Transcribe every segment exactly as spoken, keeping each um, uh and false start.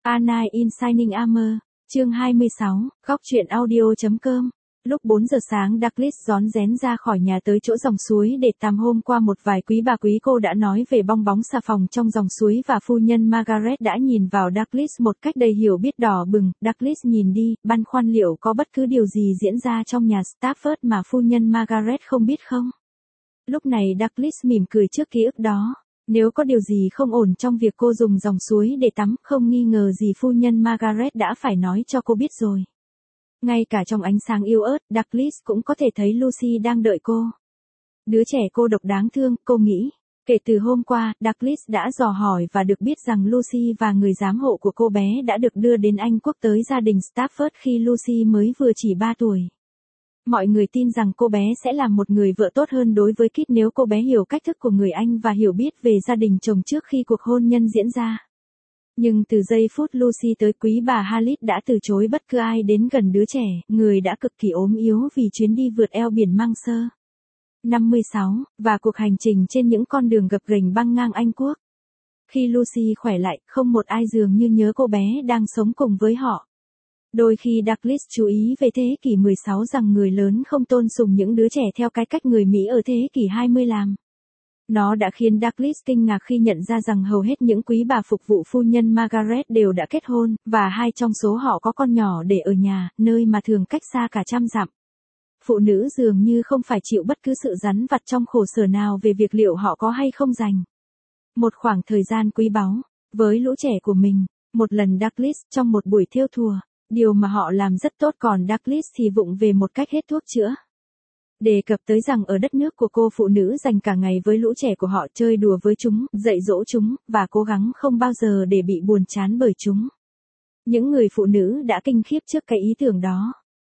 A Knight in Shining Armor, chương hai mươi sáu, góc truyện audio.com. Lúc bốn giờ sáng Douglas rón rén ra khỏi nhà tới chỗ dòng suối để tắm. Hôm qua một vài quý bà quý cô đã nói về bong bóng xà phòng trong dòng suối và phu nhân Margaret đã nhìn vào Douglas một cách đầy hiểu biết đỏ bừng. Douglas nhìn đi, băn khoăn liệu có bất cứ điều gì diễn ra trong nhà Stafford mà phu nhân Margaret không biết không. Lúc này Douglas mỉm cười trước ký ức đó. Nếu có điều gì không ổn trong việc cô dùng dòng suối để tắm, không nghi ngờ gì phu nhân Margaret đã phải nói cho cô biết rồi. Ngay cả trong ánh sáng yếu ớt, Douglas cũng có thể thấy Lucy đang đợi cô. Đứa trẻ cô độc đáng thương, cô nghĩ. Kể từ hôm qua, Douglas đã dò hỏi và được biết rằng Lucy và người giám hộ của cô bé đã được đưa đến Anh Quốc tới gia đình Stafford khi Lucy mới vừa chỉ ba tuổi. Mọi người tin rằng cô bé sẽ là một người vợ tốt hơn đối với Kit nếu cô bé hiểu cách thức của người Anh và hiểu biết về gia đình chồng trước khi cuộc hôn nhân diễn ra. Nhưng từ giây phút Lucy tới, quý bà Halit đã từ chối bất cứ ai đến gần đứa trẻ, người đã cực kỳ ốm yếu vì chuyến đi vượt eo biển mang sơ. năm mươi sáu, và cuộc hành trình trên những con đường gập ghềnh băng ngang Anh Quốc. Khi Lucy khỏe lại, không một ai dường như nhớ cô bé đang sống cùng với họ. Đôi khi Douglas chú ý về thế kỷ mười sáu rằng người lớn không tôn sùng những đứa trẻ theo cái cách người Mỹ ở thế kỷ hai mươi làm. Nó đã khiến Douglas kinh ngạc khi nhận ra rằng hầu hết những quý bà phục vụ phu nhân Margaret đều đã kết hôn, và hai trong số họ có con nhỏ để ở nhà, nơi mà thường cách xa cả trăm dặm. Phụ nữ dường như không phải chịu bất cứ sự rắn vặt trong khổ sở nào về việc liệu họ có hay không dành một khoảng thời gian quý báu với lũ trẻ của mình. Một lần Douglas trong một buổi thêu thùa, điều mà họ làm rất tốt, còn Douglas thì vụng về một cách hết thuốc chữa. Đề cập tới rằng ở đất nước của cô, phụ nữ dành cả ngày với lũ trẻ của họ, chơi đùa với chúng, dạy dỗ chúng, và cố gắng không bao giờ để bị buồn chán bởi chúng. Những người phụ nữ đã kinh khiếp trước cái ý tưởng đó.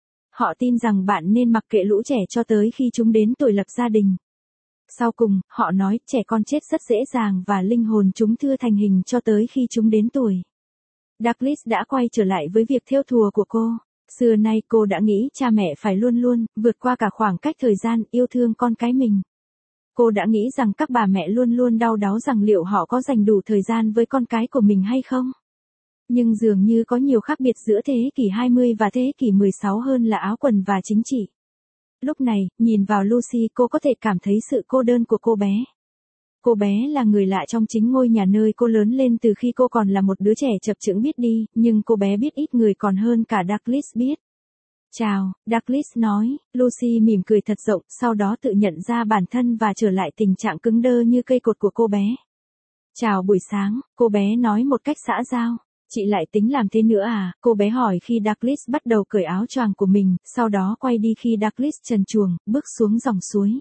Họ tin rằng bạn nên mặc kệ lũ trẻ cho tới khi chúng đến tuổi lập gia đình. Sau cùng, họ nói trẻ con chết rất dễ dàng và linh hồn chúng thưa thành hình cho tới khi chúng đến tuổi. Douglas đã quay trở lại với việc thêu thùa của cô. Xưa nay cô đã nghĩ cha mẹ phải luôn luôn, vượt qua cả khoảng cách thời gian, yêu thương con cái mình. Cô đã nghĩ rằng các bà mẹ luôn luôn đau đáu rằng liệu họ có dành đủ thời gian với con cái của mình hay không. Nhưng dường như có nhiều khác biệt giữa thế kỷ hai mươi và thế kỷ mười sáu hơn là áo quần và chính trị. Lúc này, nhìn vào Lucy, cô có thể cảm thấy sự cô đơn của cô bé. Cô bé là người lạ trong chính ngôi nhà nơi cô lớn lên từ khi cô còn là một đứa trẻ chập chững biết đi, nhưng cô bé biết ít người còn hơn cả Douglas biết. Chào, Douglas nói. Lucy mỉm cười thật rộng, sau đó tự nhận ra bản thân và trở lại tình trạng cứng đơ như cây cột của cô bé. Chào buổi sáng, cô bé nói một cách xã giao. Chị lại tính làm thế nữa à? Cô bé hỏi khi Douglas bắt đầu cởi áo choàng của mình, sau đó quay đi khi Douglas trần truồng, bước xuống dòng suối.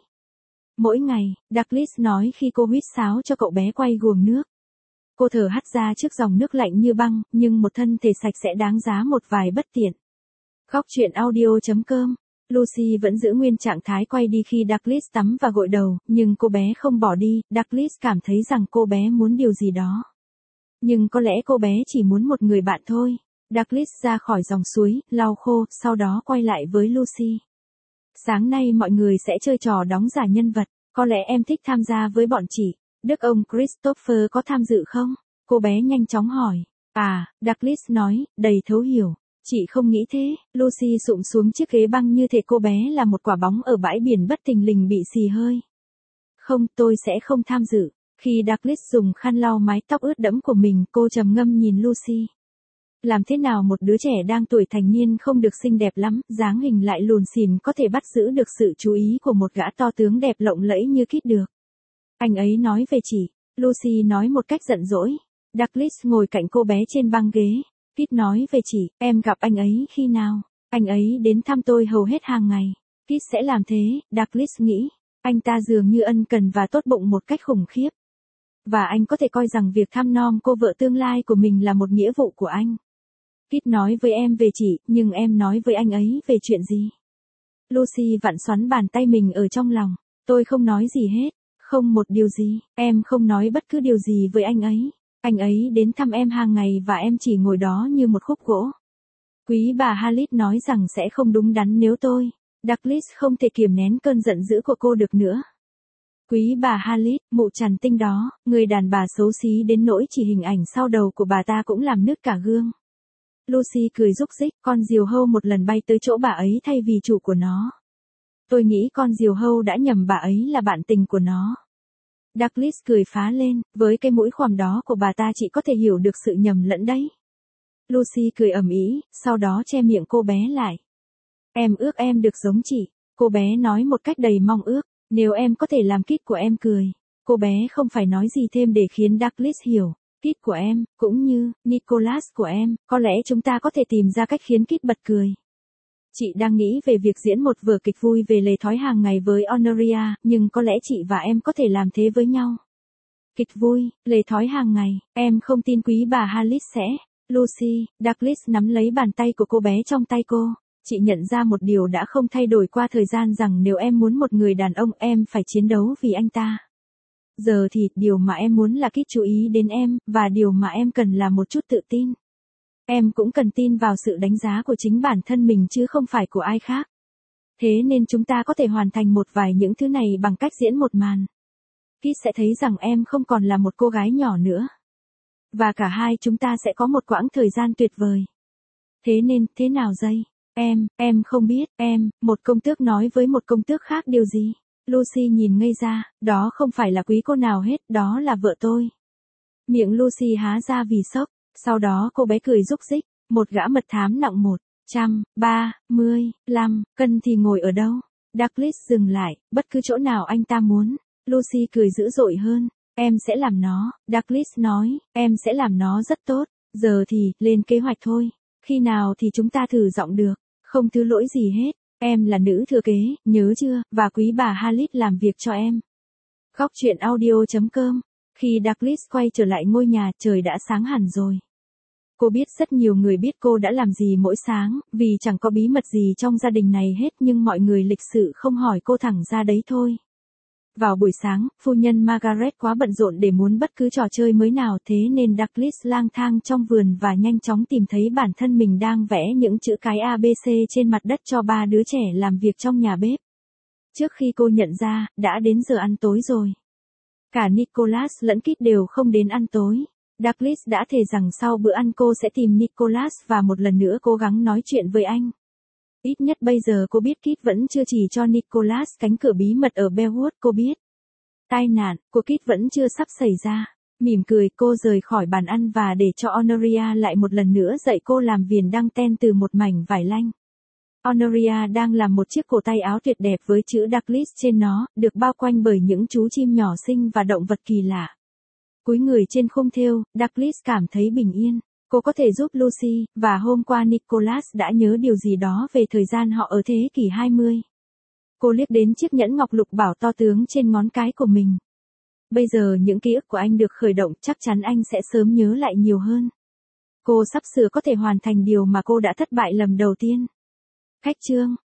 Mỗi ngày, Douglas nói khi cô huýt sáo cho cậu bé quay guồng nước. Cô thở hắt ra trước dòng nước lạnh như băng, nhưng một thân thể sạch sẽ đáng giá một vài bất tiện. Góc truyện audio.com. Lucy vẫn giữ nguyên trạng thái quay đi khi Douglas tắm và gội đầu, nhưng cô bé không bỏ đi. Douglas cảm thấy rằng cô bé muốn điều gì đó. Nhưng có lẽ cô bé chỉ muốn một người bạn thôi. Douglas ra khỏi dòng suối, lau khô, sau đó quay lại với Lucy. Sáng nay mọi người sẽ chơi trò đóng giả nhân vật. Có lẽ em thích tham gia với bọn chị. Đức ông Christopher có tham dự không? Cô bé nhanh chóng hỏi. À, Douglas nói, đầy thấu hiểu. Chị không nghĩ thế. Lucy sụm xuống chiếc ghế băng như thể cô bé là một quả bóng ở bãi biển bất thình lình bị xì hơi. Không, tôi sẽ không tham dự. Khi Douglas dùng khăn lau mái tóc ướt đẫm của mình, cô trầm ngâm nhìn Lucy. Làm thế nào một đứa trẻ đang tuổi thành niên không được xinh đẹp lắm, dáng hình lại lùn xỉn có thể bắt giữ được sự chú ý của một gã to tướng đẹp lộng lẫy như Kit được? Anh ấy nói về chị. Lucy nói một cách giận dỗi. Douglas ngồi cạnh cô bé trên băng ghế. Kit nói về chị, em gặp anh ấy khi nào? Anh ấy đến thăm tôi hầu hết hàng ngày. Kit sẽ làm thế, Douglas nghĩ. Anh ta dường như ân cần và tốt bụng một cách khủng khiếp. Và anh có thể coi rằng việc thăm nom cô vợ tương lai của mình là một nghĩa vụ của anh. Kit nói với em về chị, nhưng em nói với anh ấy về chuyện gì? Lucy vặn xoắn bàn tay mình ở trong lòng. Tôi không nói gì hết, không một điều gì, em không nói bất cứ điều gì với anh ấy. Anh ấy đến thăm em hàng ngày và em chỉ ngồi đó như một khúc gỗ. Quý bà Halit nói rằng sẽ không đúng đắn nếu tôi. Douglas không thể kiềm nén cơn giận dữ của cô được nữa. Quý bà Harley, mụ trằn tinh đó, người đàn bà xấu xí đến nỗi chỉ hình ảnh sau đầu của bà ta cũng làm nứt cả gương. Lucy cười rúc rích, con diều hâu một lần bay tới chỗ bà ấy thay vì chủ của nó. Tôi nghĩ con diều hâu đã nhầm bà ấy là bạn tình của nó. Douglas cười phá lên, với cái mũi khoằm đó của bà ta chị có thể hiểu được sự nhầm lẫn đấy. Lucy cười ầm ĩ, sau đó che miệng cô bé lại. Em ước em được giống chị, cô bé nói một cách đầy mong ước, nếu em có thể làm Kit của em cười. Cô bé không phải nói gì thêm để khiến Douglas hiểu. Kit của em, cũng như Nicholas của em, có lẽ chúng ta có thể tìm ra cách khiến Kit bật cười. Chị đang nghĩ về việc diễn một vở kịch vui về lề thói hàng ngày với Honoria, nhưng có lẽ chị và em có thể làm thế với nhau. Kịch vui, lề thói hàng ngày, em không tin quý bà Harley sẽ. Lucy, Douglas nắm lấy bàn tay của cô bé trong tay cô. Chị nhận ra một điều đã không thay đổi qua thời gian rằng nếu em muốn một người đàn ông em phải chiến đấu vì anh ta. Giờ thì, điều mà em muốn là Kit chú ý đến em, và điều mà em cần là một chút tự tin. Em cũng cần tin vào sự đánh giá của chính bản thân mình chứ không phải của ai khác. Thế nên chúng ta có thể hoàn thành một vài những thứ này bằng cách diễn một màn. Kit sẽ thấy rằng em không còn là một cô gái nhỏ nữa. Và cả hai chúng ta sẽ có một quãng thời gian tuyệt vời. Thế nên, thế nào dây? Em, em không biết, em, một công tước nói với một công tước khác điều gì? Lucy nhìn ngây ra, đó không phải là quý cô nào hết, đó là vợ tôi. Miệng Lucy há ra vì sốc, sau đó cô bé cười rúc rích, một gã mật thám nặng một trăm ba mươi lăm cân thì ngồi ở đâu? Douglas dừng lại, bất cứ chỗ nào anh ta muốn. Lucy cười dữ dội hơn, em sẽ làm nó, Douglas nói, em sẽ làm nó rất tốt, giờ thì, lên kế hoạch thôi, khi nào thì chúng ta thử giọng được, không thứ lỗi gì hết. Em là nữ thừa kế, nhớ chưa, và quý bà Harley làm việc cho em. Góc truyện audio chấm com. Khi Douglas quay trở lại ngôi nhà, trời đã sáng hẳn rồi. Cô biết rất nhiều người biết cô đã làm gì mỗi sáng, vì chẳng có bí mật gì trong gia đình này hết, nhưng mọi người lịch sự không hỏi cô thẳng ra đấy thôi. Vào buổi sáng, phu nhân Margaret quá bận rộn để muốn bất cứ trò chơi mới nào, thế nên Douglas lang thang trong vườn và nhanh chóng tìm thấy bản thân mình đang vẽ những chữ cái A B C trên mặt đất cho ba đứa trẻ làm việc trong nhà bếp. Trước khi cô nhận ra, đã đến giờ ăn tối rồi. Cả Nicholas lẫn Kit đều không đến ăn tối. Douglas đã thề rằng sau bữa ăn cô sẽ tìm Nicholas và một lần nữa cố gắng nói chuyện với anh. Ít nhất bây giờ cô biết Kit vẫn chưa chỉ cho Nicholas cánh cửa bí mật ở Belwood, cô biết. Tai nạn của Kit vẫn chưa sắp xảy ra. Mỉm cười, cô rời khỏi bàn ăn và để cho Honoria lại một lần nữa dạy cô làm viền đăng ten từ một mảnh vải lanh. Honoria đang làm một chiếc cổ tay áo tuyệt đẹp với chữ Douglas trên nó, được bao quanh bởi những chú chim nhỏ xinh và động vật kỳ lạ. Cúi người trên khung thêu, Douglas cảm thấy bình yên. Cô có thể giúp Lucy, và hôm qua Nicholas đã nhớ điều gì đó về thời gian họ ở thế kỷ hai mươi. Cô liếc đến chiếc nhẫn ngọc lục bảo to tướng trên ngón cái của mình. Bây giờ những ký ức của anh được khởi động, chắc chắn anh sẽ sớm nhớ lại nhiều hơn. Cô sắp sửa có thể hoàn thành điều mà cô đã thất bại lần đầu tiên. Khách chương.